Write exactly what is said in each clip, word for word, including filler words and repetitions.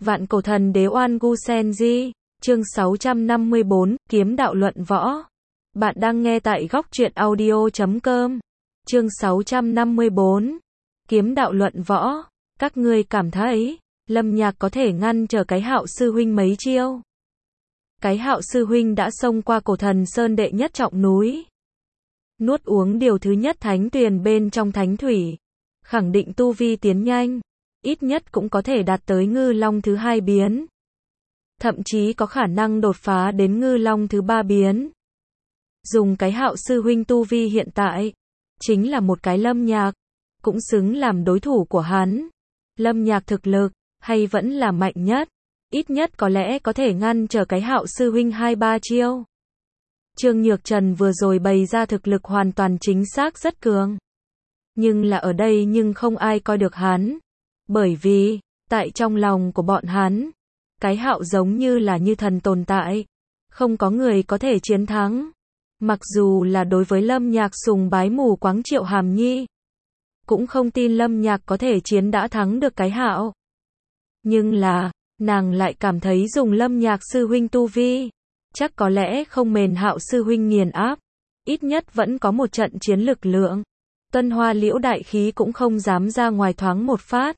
Vạn cổ thần đế Oan Gu Senji, chương sáu trăm năm mươi bốn, kiếm đạo luận võ. Bạn đang nghe tại góc truyện audio chấm com. Chương sáu trăm năm mươi bốn, kiếm đạo luận võ. Các ngươi cảm thấy, Lâm Nhạc có thể ngăn trở cái Hạo sư huynh mấy chiêu? Cái Hạo sư huynh đã xông qua cổ thần sơn đệ nhất trọng núi. Nuốt uống điều thứ nhất thánh tuyền bên trong thánh thủy. Khẳng định tu vi tiến nhanh. Ít nhất cũng có thể đạt tới ngư long thứ hai biến. Thậm chí có khả năng đột phá đến ngư long thứ ba biến. Dùng cái Hạo sư huynh tu vi hiện tại, chính là một cái Lâm Nhạc, cũng xứng làm đối thủ của hắn. Lâm Nhạc thực lực, hay vẫn là mạnh nhất, ít nhất có lẽ có thể ngăn trở cái Hạo sư huynh hai ba chiêu. Trương Nhược Trần vừa rồi bày ra thực lực hoàn toàn chính xác rất cường. Nhưng là ở đây nhưng không ai coi được hắn. Bởi vì, tại trong lòng của bọn hắn, cái Hạo giống như là như thần tồn tại. Không có người có thể chiến thắng. Mặc dù là đối với Lâm Nhạc sùng bái mù quáng Triệu Hàm Nhi, cũng không tin Lâm Nhạc có thể chiến đã thắng được cái Hạo. Nhưng là, nàng lại cảm thấy dùng Lâm Nhạc sư huynh tu vi, chắc có lẽ không mền Hạo sư huynh nghiền áp. Ít nhất vẫn có một trận chiến lực lượng. Tuân Hoa Liễu đại khí cũng không dám ra ngoài thoáng một phát.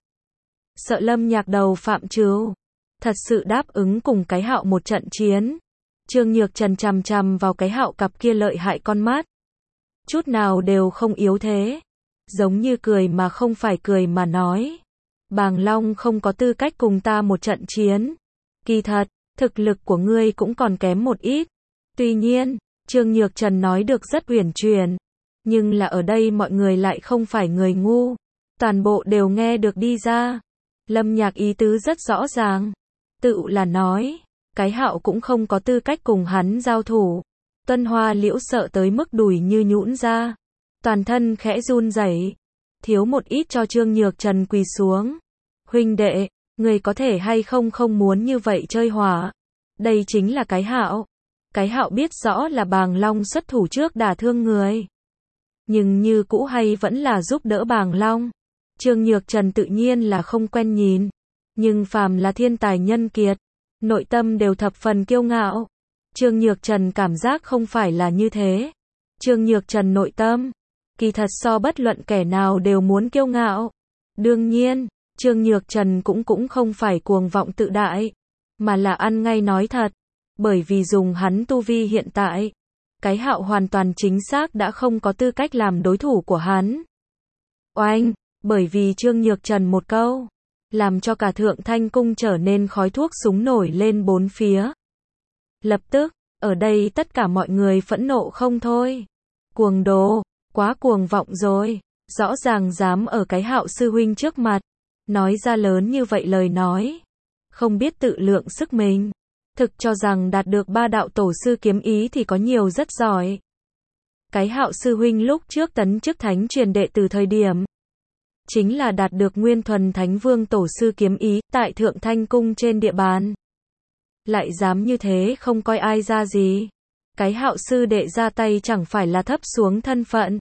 Sợ Lâm Nhạc đầu phạm trừ. Thật sự đáp ứng cùng cái Hạo một trận chiến. Trương Nhược Trần chằm chằm vào cái Hạo cặp kia lợi hại con mắt. Chút nào đều không yếu thế. Giống như cười mà không phải cười mà nói. Bàng Long không có tư cách cùng ta một trận chiến. Kỳ thật, thực lực của ngươi cũng còn kém một ít. Tuy nhiên, Trương Nhược Trần nói được rất uyển chuyển. Nhưng là ở đây mọi người lại không phải người ngu. Toàn bộ đều nghe được đi ra. Lâm Nhạc ý tứ rất rõ ràng. Tự là nói, cái Hạo cũng không có tư cách cùng hắn giao thủ. Tuân Hoa Liễu sợ tới mức đùi như nhũn ra. Toàn thân khẽ run rẩy. Thiếu một ít cho Trương Nhược Trần quỳ xuống. Huynh đệ, người có thể hay không không muốn như vậy chơi hỏa. Đây chính là cái Hạo. Cái Hạo biết rõ là Bàng Long xuất thủ trước đả thương người. Nhưng như cũ hay vẫn là giúp đỡ Bàng Long. Trương Nhược Trần tự nhiên là không quen nhìn. Nhưng phàm là thiên tài nhân kiệt, nội tâm đều thập phần kiêu ngạo. Trương Nhược Trần cảm giác không phải là như thế. Trương Nhược Trần nội tâm, kỳ thật so bất luận kẻ nào đều muốn kiêu ngạo. Đương nhiên, Trương Nhược Trần cũng cũng không phải cuồng vọng tự đại, mà là ăn ngay nói thật. Bởi vì dùng hắn tu vi hiện tại, cái Hạo hoàn toàn chính xác đã không có tư cách làm đối thủ của hắn. Oanh, bởi vì Trương Nhược Trần một câu, làm cho cả Thượng Thanh Cung trở nên khói thuốc súng nổi lên bốn phía. Lập tức, ở đây tất cả mọi người phẫn nộ không thôi. Cuồng đồ, quá cuồng vọng rồi, rõ ràng dám ở cái Hạo sư huynh trước mặt, nói ra lớn như vậy lời nói. Không biết tự lượng sức mình, thực cho rằng đạt được ba đạo tổ sư kiếm ý thì có nhiều rất giỏi. Cái Hạo sư huynh lúc trước tấn chức thánh truyền đệ từ thời điểm, chính là đạt được nguyên thuần thánh vương tổ sư kiếm ý, tại Thượng Thanh Cung trên địa bàn. Lại dám như thế không coi ai ra gì. Cái Hạo sư đệ ra tay chẳng phải là thấp xuống thân phận.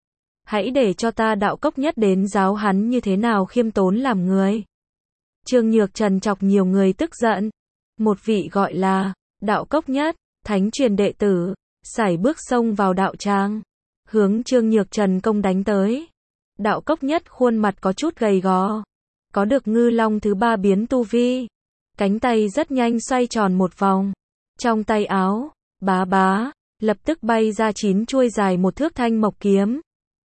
Hãy để cho ta đạo cốc nhất đến giáo hắn như thế nào khiêm tốn làm người. Trương Nhược Trần chọc nhiều người tức giận. Một vị gọi là đạo cốc nhất, thánh truyền đệ tử, sải bước xông vào đạo tràng, hướng Trương Nhược Trần công đánh tới. Đạo cốc nhất khuôn mặt có chút gầy gò, có được ngư long thứ ba biến tu vi, cánh tay rất nhanh xoay tròn một vòng, trong tay áo, bá bá, lập tức bay ra chín chuôi dài một thước thanh mộc kiếm.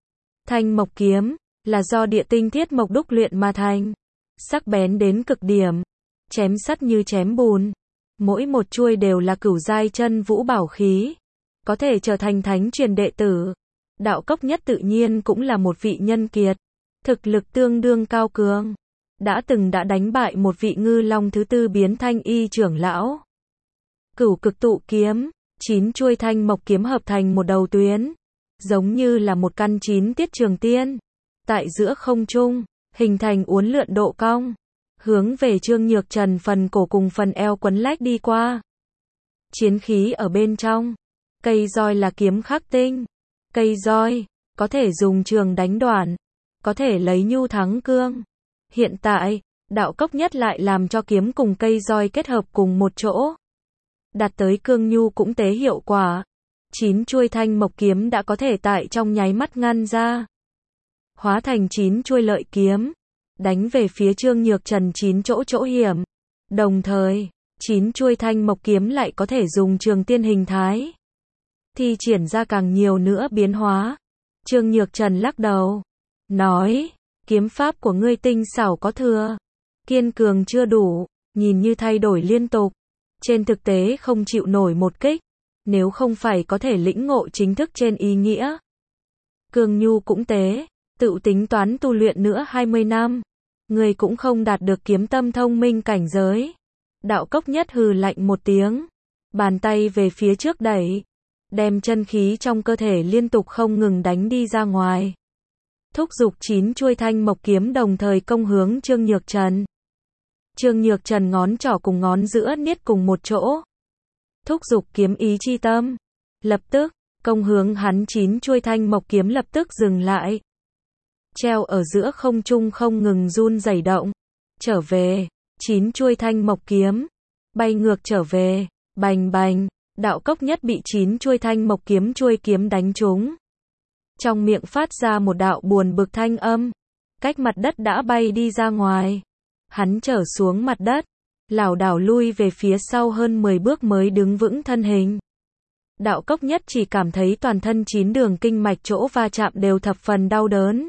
Thanh mộc kiếm, là do địa tinh thiết mộc đúc luyện mà thành, sắc bén đến cực điểm, chém sắt như chém bùn, mỗi một chuôi đều là cửu giai chân vũ bảo khí, có thể trở thành thánh truyền đệ tử. Đạo cốc nhất tự nhiên cũng là một vị nhân kiệt, thực lực tương đương cao cường, đã từng đã đánh bại một vị ngư long thứ tư biến thanh y trưởng lão. Cửu cực tụ kiếm, chín chuôi thanh mộc kiếm hợp thành một đầu tuyến, giống như là một căn chín tiết trường tiên, tại giữa không trung, hình thành uốn lượn độ cong, hướng về Trương Nhược Trần phần cổ cùng phần eo quấn lách đi qua. Chiến khí ở bên trong, cây roi là kiếm khắc tinh. Cây roi, có thể dùng trường đánh đoạn, có thể lấy nhu thắng cương. Hiện tại, Đạo Cốc Nhất lại làm cho kiếm cùng cây roi kết hợp cùng một chỗ. Đạt tới cương nhu cũng tế hiệu quả. Chín chuôi thanh mộc kiếm đã có thể tại trong nháy mắt ngăn ra. Hóa thành chín chuôi lợi kiếm. Đánh về phía Trương Nhược Trần chín chỗ chỗ hiểm. Đồng thời, chín chuôi thanh mộc kiếm lại có thể dùng trường tiên hình thái. Thi triển ra càng nhiều nữa biến hóa. Trương Nhược Trần lắc đầu. Nói, kiếm pháp của ngươi tinh xảo có thừa. Kiên cường chưa đủ, nhìn như thay đổi liên tục. Trên thực tế không chịu nổi một kích. Nếu không phải có thể lĩnh ngộ chính thức trên ý nghĩa. Cương nhu cũng tế, tự tính toán tu luyện nữa hai mươi năm. Người cũng không đạt được kiếm tâm thông minh cảnh giới. Đạo Cốc Nhất hừ lạnh một tiếng. Bàn tay về phía trước đẩy. Đem chân khí trong cơ thể liên tục không ngừng đánh đi ra ngoài. Thúc giục chín chuôi thanh mộc kiếm đồng thời công hướng Trương Nhược Trần. Trương Nhược Trần ngón trỏ cùng ngón giữa niết cùng một chỗ. Thúc giục kiếm ý chi tâm. Lập tức, công hướng hắn chín chuôi thanh mộc kiếm lập tức dừng lại. Treo ở giữa không trung không ngừng run rẩy động. Trở về, chín chuôi thanh mộc kiếm. Bay ngược trở về, bành bành. Đạo Cốc Nhất bị chín chuôi thanh mộc kiếm chuôi kiếm đánh trúng. Trong miệng phát ra một đạo buồn bực thanh âm. Cách mặt đất đã bay đi ra ngoài. Hắn trở xuống mặt đất. Lảo đảo lui về phía sau hơn mười bước mới đứng vững thân hình. Đạo Cốc Nhất chỉ cảm thấy toàn thân chín đường kinh mạch chỗ va chạm đều thập phần đau đớn.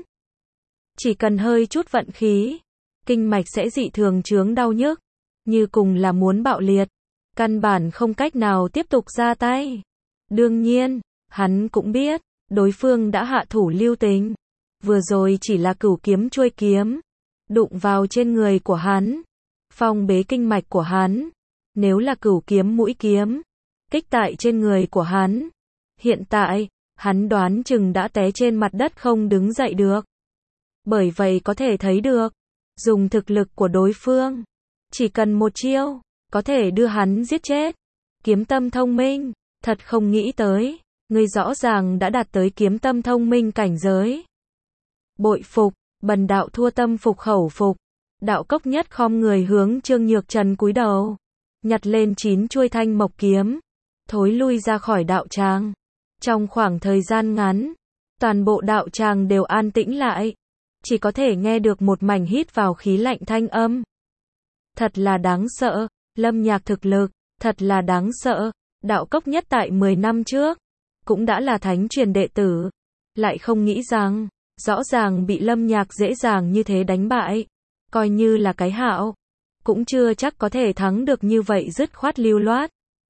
Chỉ cần hơi chút vận khí, kinh mạch sẽ dị thường chướng đau nhức, như cùng là muốn bạo liệt, căn bản không cách nào tiếp tục ra tay. Đương nhiên, hắn cũng biết, đối phương đã hạ thủ lưu tình. Vừa rồi chỉ là cửu kiếm chuôi kiếm, đụng vào trên người của hắn, phong bế kinh mạch của hắn. Nếu là cửu kiếm mũi kiếm, kích tại trên người của hắn, hiện tại, hắn đoán chừng đã té trên mặt đất không đứng dậy được. Bởi vậy có thể thấy được, dùng thực lực của đối phương, chỉ cần một chiêu, có thể đưa hắn giết chết. Kiếm tâm thông minh, thật không nghĩ tới, ngươi rõ ràng đã đạt tới kiếm tâm thông minh cảnh giới. Bội phục, bần đạo thua tâm phục khẩu phục. Đạo Cốc Nhất khom người hướng Trương Nhược Trần cúi đầu, nhặt lên chín chuôi thanh mộc kiếm, thối lui ra khỏi đạo tràng. Trong khoảng thời gian ngắn, toàn bộ đạo tràng đều an tĩnh lại, chỉ có thể nghe được một mảnh hít vào khí lạnh thanh âm. Thật là đáng sợ, Lâm Nhạc thực lực, thật là đáng sợ. Đạo Cốc Nhất tại mười năm trước, cũng đã là thánh truyền đệ tử, lại không nghĩ rằng, rõ ràng bị Lâm Nhạc dễ dàng như thế đánh bại. Coi như là cái hạo, cũng chưa chắc có thể thắng được như vậy dứt khoát lưu loát.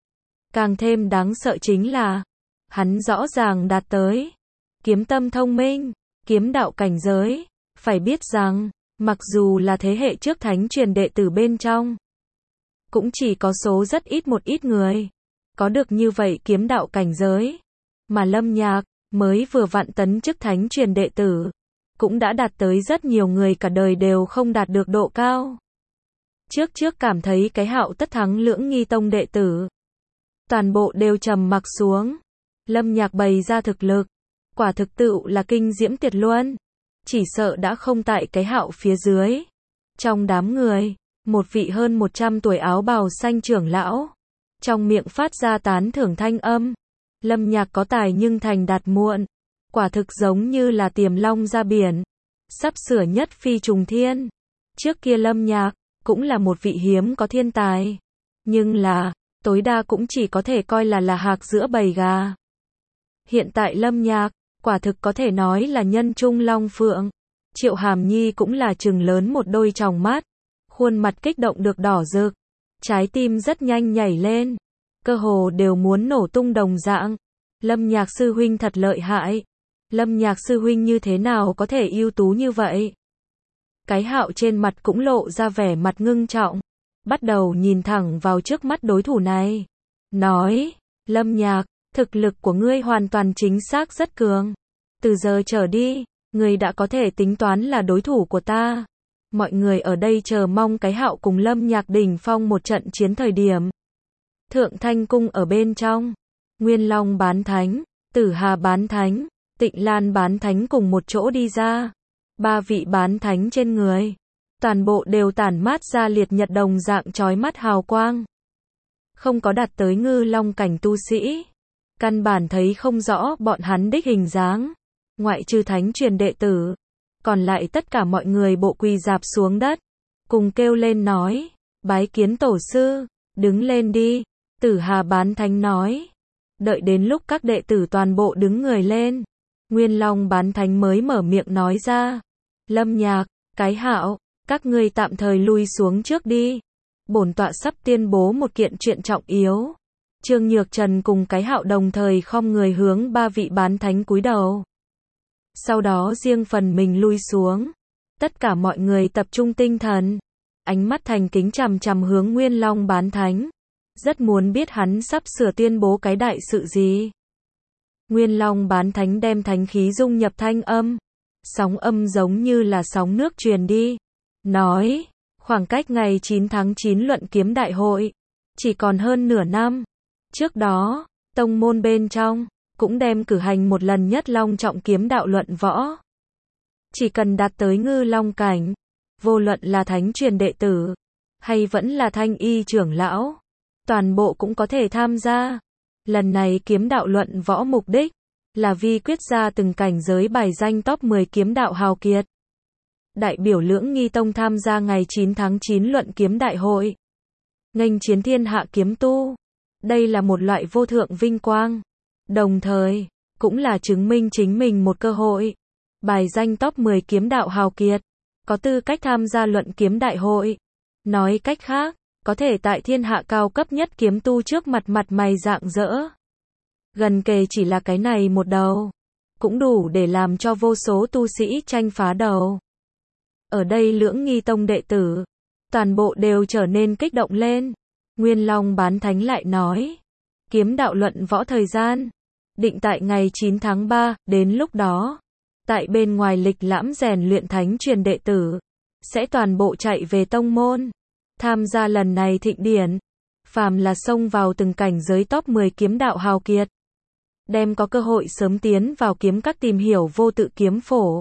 Càng thêm đáng sợ chính là, hắn rõ ràng đạt tới kiếm tâm thông minh, kiếm đạo cảnh giới. Phải biết rằng, mặc dù là thế hệ trước thánh truyền đệ tử bên trong, cũng chỉ có số rất ít một ít người có được như vậy kiếm đạo cảnh giới. Mà Lâm Nhạc, mới vừa vặn tấn chức thánh truyền đệ tử, cũng đã đạt tới rất nhiều người cả đời đều không đạt được độ cao. Trước trước cảm thấy cái hạo tất thắng lưỡng nghi tông đệ tử, toàn bộ đều trầm mặc xuống. Lâm Nhạc bày ra thực lực, quả thực tự là kinh diễm tuyệt luân, chỉ sợ đã không tại cái hạo phía dưới. Trong đám người, một vị hơn một trăm tuổi áo bào xanh trưởng lão, trong miệng phát ra tán thưởng thanh âm. Lâm Nhạc có tài nhưng thành đạt muộn, quả thực giống như là tiềm long ra biển, sắp sửa nhất phi trùng thiên. Trước kia Lâm Nhạc, cũng là một vị hiếm có thiên tài, nhưng là, tối đa cũng chỉ có thể coi là là hạc giữa bầy gà. Hiện tại Lâm Nhạc, quả thực có thể nói là nhân trung long phượng. Triệu Hàm Nhi cũng là trừng lớn một đôi tròng mắt, khuôn mặt kích động được đỏ rực, trái tim rất nhanh nhảy lên, cơ hồ đều muốn nổ tung đồng dạng. Lâm Nhạc sư huynh thật lợi hại. Lâm Nhạc sư huynh như thế nào có thể ưu tú như vậy? Cái hạo trên mặt cũng lộ ra vẻ mặt ngưng trọng, bắt đầu nhìn thẳng vào trước mắt đối thủ này. Nói, Lâm Nhạc, thực lực của ngươi hoàn toàn chính xác rất cường. Từ giờ trở đi, ngươi đã có thể tính toán là đối thủ của ta. Mọi người ở đây chờ mong cái hạo cùng Lâm Nhạc đỉnh phong một trận chiến thời điểm. Thượng Thanh Cung ở bên trong, Nguyên Long bán thánh, Tử Hà bán thánh, Tịnh Lan bán thánh cùng một chỗ đi ra. Ba vị bán thánh trên người, toàn bộ đều tản mát ra liệt nhật đồng dạng chói mắt hào quang. Không có đạt tới ngư long cảnh tu sĩ, căn bản thấy không rõ bọn hắn đích hình dáng, ngoại trừ thánh truyền đệ tử, còn lại tất cả mọi người bộ quỳ dạp xuống đất, cùng kêu lên nói, bái kiến tổ sư, đứng lên đi, Tử Hà Bán Thánh nói. Đợi đến lúc các đệ tử toàn bộ đứng người lên, Nguyên Long Bán Thánh mới mở miệng nói ra, Lâm Nhạc, Cái Hạo, các ngươi tạm thời lui xuống trước đi. Bổn tọa sắp tuyên bố một kiện chuyện trọng yếu. Trương Nhược Trần cùng Cái Hạo đồng thời khom người hướng ba vị bán thánh cúi đầu. Sau đó riêng phần mình lui xuống. Tất cả mọi người tập trung tinh thần, ánh mắt thành kính chằm chằm hướng Nguyên Long Bán Thánh, rất muốn biết hắn sắp sửa tuyên bố cái đại sự gì. Nguyên Long Bán Thánh đem thánh khí dung nhập thanh âm, sóng âm giống như là sóng nước truyền đi, nói, khoảng cách ngày chín tháng chín luận kiếm đại hội, chỉ còn hơn nửa năm. Trước đó, tông môn bên trong, cũng đem cử hành một lần nhất long trọng kiếm đạo luận võ. Chỉ cần đạt tới ngư long cảnh, vô luận là thánh truyền đệ tử, hay vẫn là thanh y trưởng lão, toàn bộ cũng có thể tham gia. Lần này kiếm đạo luận võ mục đích, là vi quyết ra từng cảnh giới bài danh top mười kiếm đạo hào kiệt. Đại biểu Lưỡng Nghi Tông tham gia ngày chín tháng chín luận kiếm đại hội, nghênh chiến thiên hạ kiếm tu. Đây là một loại vô thượng vinh quang, đồng thời, cũng là chứng minh chính mình một cơ hội. Bài danh top mười kiếm đạo hào kiệt, có tư cách tham gia luận kiếm đại hội. Nói cách khác, có thể tại thiên hạ cao cấp nhất kiếm tu trước mặt mặt mày rạng rỡ. Gần kề chỉ là cái này một đầu, cũng đủ để làm cho vô số tu sĩ tranh phá đầu. Ở đây Lưỡng Nghi Tông đệ tử, toàn bộ đều trở nên kích động lên. Nguyên Long Bán Thánh lại nói, kiếm đạo luận võ thời gian, định tại ngày chín tháng ba, đến lúc đó, tại bên ngoài lịch lãm rèn luyện thánh truyền đệ tử, sẽ toàn bộ chạy về tông môn, tham gia lần này thịnh điển. Phàm là xông vào từng cảnh giới top mười kiếm đạo hào kiệt, đem có cơ hội sớm tiến vào kiếm các tìm hiểu vô tự kiếm phổ.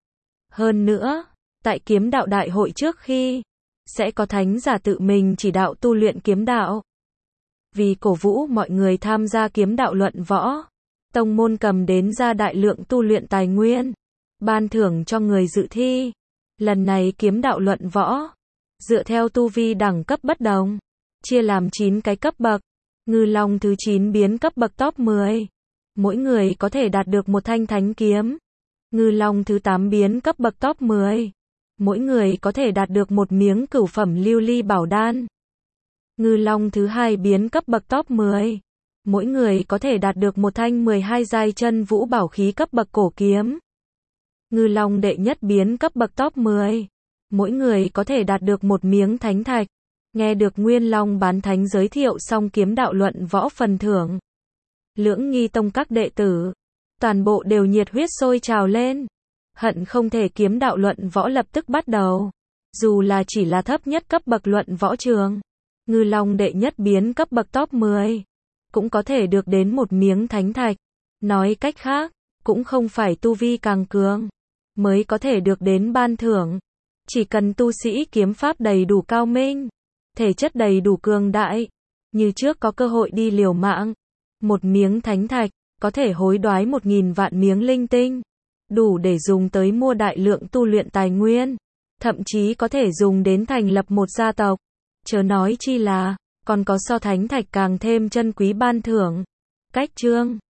Hơn nữa, tại kiếm đạo đại hội trước khi, sẽ có thánh giả tự mình chỉ đạo tu luyện kiếm đạo. Vì cổ vũ mọi người tham gia kiếm đạo luận võ, tông môn cầm đến ra đại lượng tu luyện tài nguyên, ban thưởng cho người dự thi. Lần này kiếm đạo luận võ, dựa theo tu vi đẳng cấp bất đồng, chia làm chín cái cấp bậc. Ngư Long thứ chín biến cấp bậc top mười, mỗi người có thể đạt được một thanh thánh kiếm. Ngư Long thứ tám biến cấp bậc top mười, mỗi người có thể đạt được một miếng cửu phẩm lưu ly bảo đan. Ngư Long thứ hai biến cấp bậc top mười, mỗi người có thể đạt được một thanh mười hai giai chân vũ bảo khí cấp bậc cổ kiếm. Ngư Long đệ nhất biến cấp bậc top mười, mỗi người có thể đạt được một miếng thánh thạch. Nghe được Nguyên Long Bán Thánh giới thiệu xong kiếm đạo luận võ phần thưởng, Lưỡng Nghi Tông các đệ tử, toàn bộ đều nhiệt huyết sôi trào lên, hận không thể kiếm đạo luận võ lập tức bắt đầu. Dù là chỉ là thấp nhất cấp bậc luận võ trường, Ngư Long đệ nhất biến cấp bậc top mười, cũng có thể được đến một miếng thánh thạch. Nói cách khác, cũng không phải tu vi càng cường, mới có thể được đến ban thưởng. Chỉ cần tu sĩ kiếm pháp đầy đủ cao minh, thể chất đầy đủ cường đại, như trước có cơ hội đi liều mạng. Một miếng thánh thạch, có thể hối đoái một nghìn vạn miếng linh tinh, đủ để dùng tới mua đại lượng tu luyện tài nguyên, thậm chí có thể dùng đến thành lập một gia tộc. Chớ nói chi là, còn có so thánh thạch càng thêm chân quý ban thưởng. Cách chương